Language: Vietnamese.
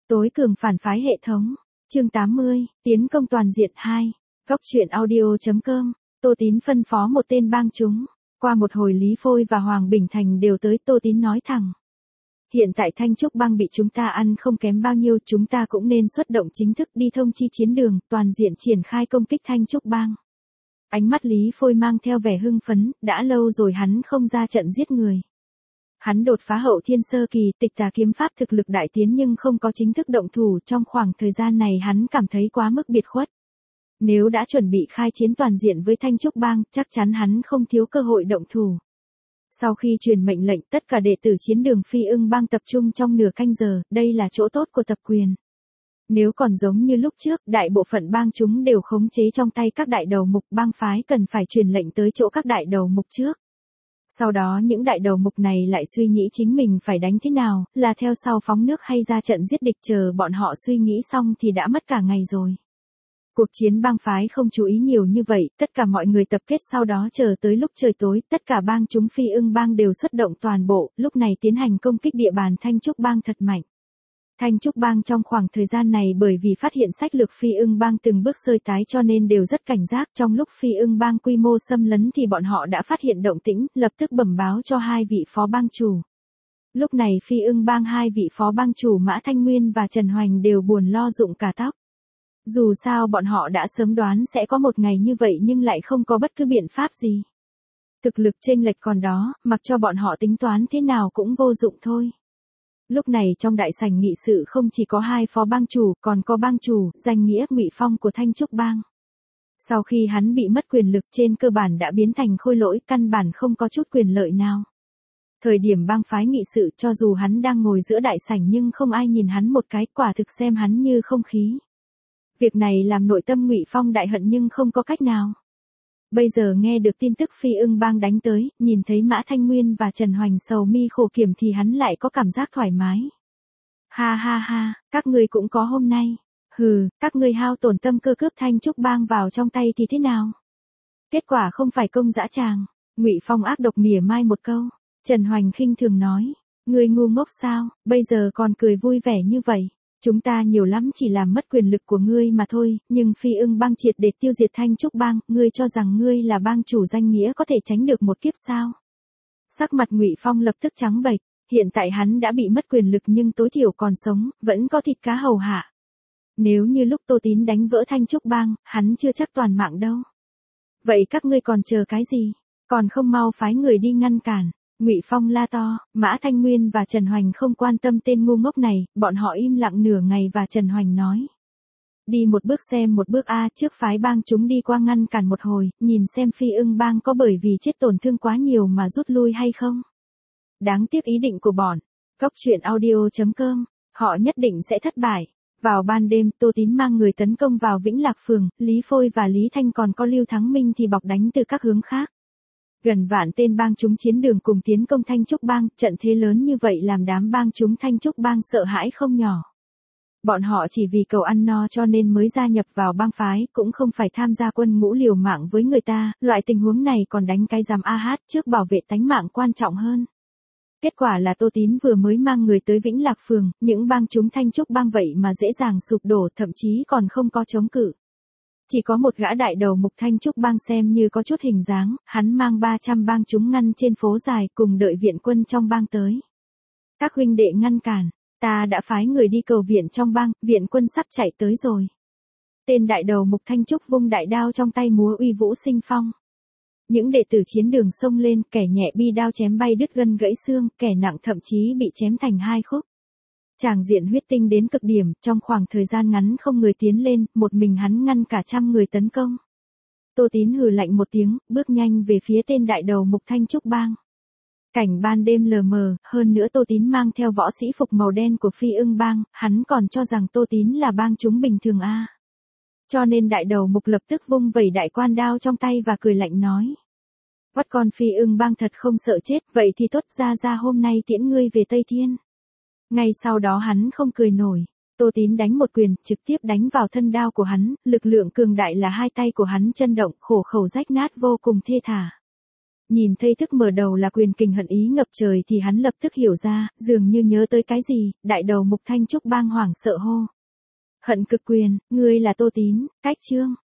Tối cường phản phái hệ thống. Chương 80, tiến công toàn diện 2. Góc truyện audio.com. Tô Tín phân phó một tên bang chúng. Qua một hồi Lý Phôi và Hoàng Bình Thành đều tới, Tô Tín nói thẳng. Hiện tại Thanh Trúc bang bị chúng ta ăn không kém bao nhiêu, chúng ta cũng nên xuất động chính thức đi thông chi chiến đường, toàn diện triển khai công kích Thanh Trúc bang. Ánh mắt Lý Phôi mang theo vẻ hưng phấn, đã lâu rồi hắn không ra trận giết người. Hắn đột phá hậu thiên sơ kỳ, tịch tà kiếm pháp thực lực đại tiến nhưng không có chính thức động thủ, trong khoảng thời gian này hắn cảm thấy quá mức biệt khuất. Nếu đã chuẩn bị khai chiến toàn diện với Thanh Trúc bang, chắc chắn hắn không thiếu cơ hội động thủ. Sau khi truyền mệnh lệnh, tất cả đệ tử chiến đường Phi Ưng bang tập trung trong nửa canh giờ, đây là chỗ tốt của tập quyền. Nếu còn giống như lúc trước, đại bộ phận bang chúng đều khống chế trong tay các đại đầu mục, bang phái cần phải truyền lệnh tới chỗ các đại đầu mục trước. Sau đó những đại đầu mục này lại suy nghĩ chính mình phải đánh thế nào, là theo sau phóng nước hay ra trận giết địch, chờ bọn họ suy nghĩ xong thì đã mất cả ngày rồi. Cuộc chiến bang phái không chú ý nhiều như vậy, tất cả mọi người tập kết sau đó chờ tới lúc trời tối, tất cả bang chúng Phi Ưng bang đều xuất động toàn bộ, lúc này tiến hành công kích địa bàn Thanh Trúc bang thật mạnh. Thanh Trúc bang trong khoảng thời gian này bởi vì phát hiện sách lược Phi Ưng bang từng bước sơi tái cho nên đều rất cảnh giác, trong lúc Phi Ưng bang quy mô xâm lấn thì bọn họ đã phát hiện động tĩnh, lập tức bẩm báo cho hai vị phó bang chủ. Lúc này Phi Ưng bang hai vị phó bang chủ Mã Thanh Nguyên và Trần Hoành đều buồn lo rụng cả tóc. Dù sao bọn họ đã sớm đoán sẽ có một ngày như vậy nhưng lại không có bất cứ biện pháp gì. Thực lực chênh lệch còn đó, mặc cho bọn họ tính toán thế nào cũng vô dụng thôi. Lúc này trong đại sảnh nghị sự không chỉ có hai phó bang chủ, còn có bang chủ, danh nghĩa Ngụy Phong của Thanh Trúc bang. Sau khi hắn bị mất quyền lực trên cơ bản đã biến thành khôi lỗi, căn bản không có chút quyền lợi nào. Thời điểm bang phái nghị sự cho dù hắn đang ngồi giữa đại sảnh nhưng không ai nhìn hắn một cái, quả thực xem hắn như không khí. Việc này làm nội tâm Ngụy Phong đại hận nhưng không có cách nào. Bây giờ nghe được tin tức Phi Ưng bang đánh tới, nhìn thấy Mã Thanh Nguyên và Trần Hoành sầu mi khổ kiểm thì hắn lại có cảm giác thoải mái. Ha ha ha, các ngươi cũng có hôm nay. Hừ, các ngươi hao tổn tâm cơ cướp Thanh Trúc bang vào trong tay thì thế nào? Kết quả không phải công dã tràng. Ngụy Phong ác độc mỉa mai một câu. Trần Hoành khinh thường nói, ngươi ngu ngốc sao, bây giờ còn cười vui vẻ như vậy. Chúng ta nhiều lắm chỉ làm mất quyền lực của ngươi mà thôi, nhưng Phi Ưng bang triệt để tiêu diệt Thanh Trúc bang, ngươi cho rằng ngươi là bang chủ danh nghĩa có thể tránh được một kiếp sao? Sắc mặt Ngụy Phong lập tức trắng bệch, hiện tại hắn đã bị mất quyền lực nhưng tối thiểu còn sống, vẫn có thịt cá hầu hạ. Nếu như lúc Tô Tín đánh vỡ Thanh Trúc bang, hắn chưa chắc toàn mạng đâu. Vậy các ngươi còn chờ cái gì? Còn không mau phái người đi ngăn cản. Ngụy Phong la to, Mã Thanh Nguyên và Trần Hoành không quan tâm tên ngu ngốc này, bọn họ im lặng nửa ngày và Trần Hoành nói. Đi một bước xem một bước a, trước phái bang chúng đi qua ngăn cản một hồi, nhìn xem Phi Ưng bang có bởi vì chết tổn thương quá nhiều mà rút lui hay không. Đáng tiếc ý định của bọn. Góc truyện audio.com, họ nhất định sẽ thất bại. Vào ban đêm, Tô Tín mang người tấn công vào Vĩnh Lạc Phường, Lý Phôi và Lý Thanh còn có Lưu Thắng Minh thì bọc đánh từ các hướng khác. Gần vạn tên bang chúng chiến đường cùng tiến công Thanh Trúc bang, trận thế lớn như vậy làm đám bang chúng Thanh Trúc bang sợ hãi không nhỏ. Bọn họ chỉ vì cầu ăn no cho nên mới gia nhập vào bang phái, cũng không phải tham gia quân ngũ liều mạng với người ta, loại tình huống này còn đánh cái giám trước bảo vệ tánh mạng quan trọng hơn. Kết quả là Tô Tín vừa mới mang người tới Vĩnh Lạc Phường, những bang chúng Thanh Trúc bang vậy mà dễ dàng sụp đổ, thậm chí còn không có chống cự. Chỉ có một gã đại đầu mục Thanh Trúc bang xem như có chút hình dáng, hắn mang 300 bang chúng ngăn trên phố dài cùng đợi viện quân trong bang tới. Các huynh đệ ngăn cản, ta đã phái người đi cầu viện trong bang, viện quân sắp chạy tới rồi. Tên đại đầu mục Thanh Trúc vung đại đao trong tay múa uy vũ sinh phong. Những đệ tử chiến đường xông lên, kẻ nhẹ bi đao chém bay đứt gân gãy xương, kẻ nặng thậm chí bị chém thành hai khúc. Tràng diện huyết tinh đến cực điểm, trong khoảng thời gian ngắn không người tiến lên, một mình hắn ngăn cả trăm người tấn công. Tô Tín hừ lạnh một tiếng, bước nhanh về phía tên đại đầu mục Thanh Trúc bang. Cảnh ban đêm lờ mờ, hơn nữa Tô Tín mang theo võ sĩ phục màu đen của Phi Ưng bang, hắn còn cho rằng Tô Tín là bang chúng bình thường a. Cho nên đại đầu mục lập tức vung vẩy đại quan đao trong tay và cười lạnh nói. Bắt con Phi Ưng bang thật không sợ chết, vậy thì tốt, ra hôm nay tiễn ngươi về Tây Thiên. Ngay sau đó hắn không cười nổi, Tô Tín đánh một quyền, trực tiếp đánh vào thân đao của hắn, lực lượng cường đại là hai tay của hắn chân động, khổ khẩu rách nát vô cùng thê thảm. Nhìn thấy thức mở đầu là quyền kình hận ý ngập trời thì hắn lập tức hiểu ra, dường như nhớ tới cái gì, đại đầu Mục Thanh Trúc bang hoảng sợ hô. Hận cực quyền, ngươi là Tô Tín, cách chương.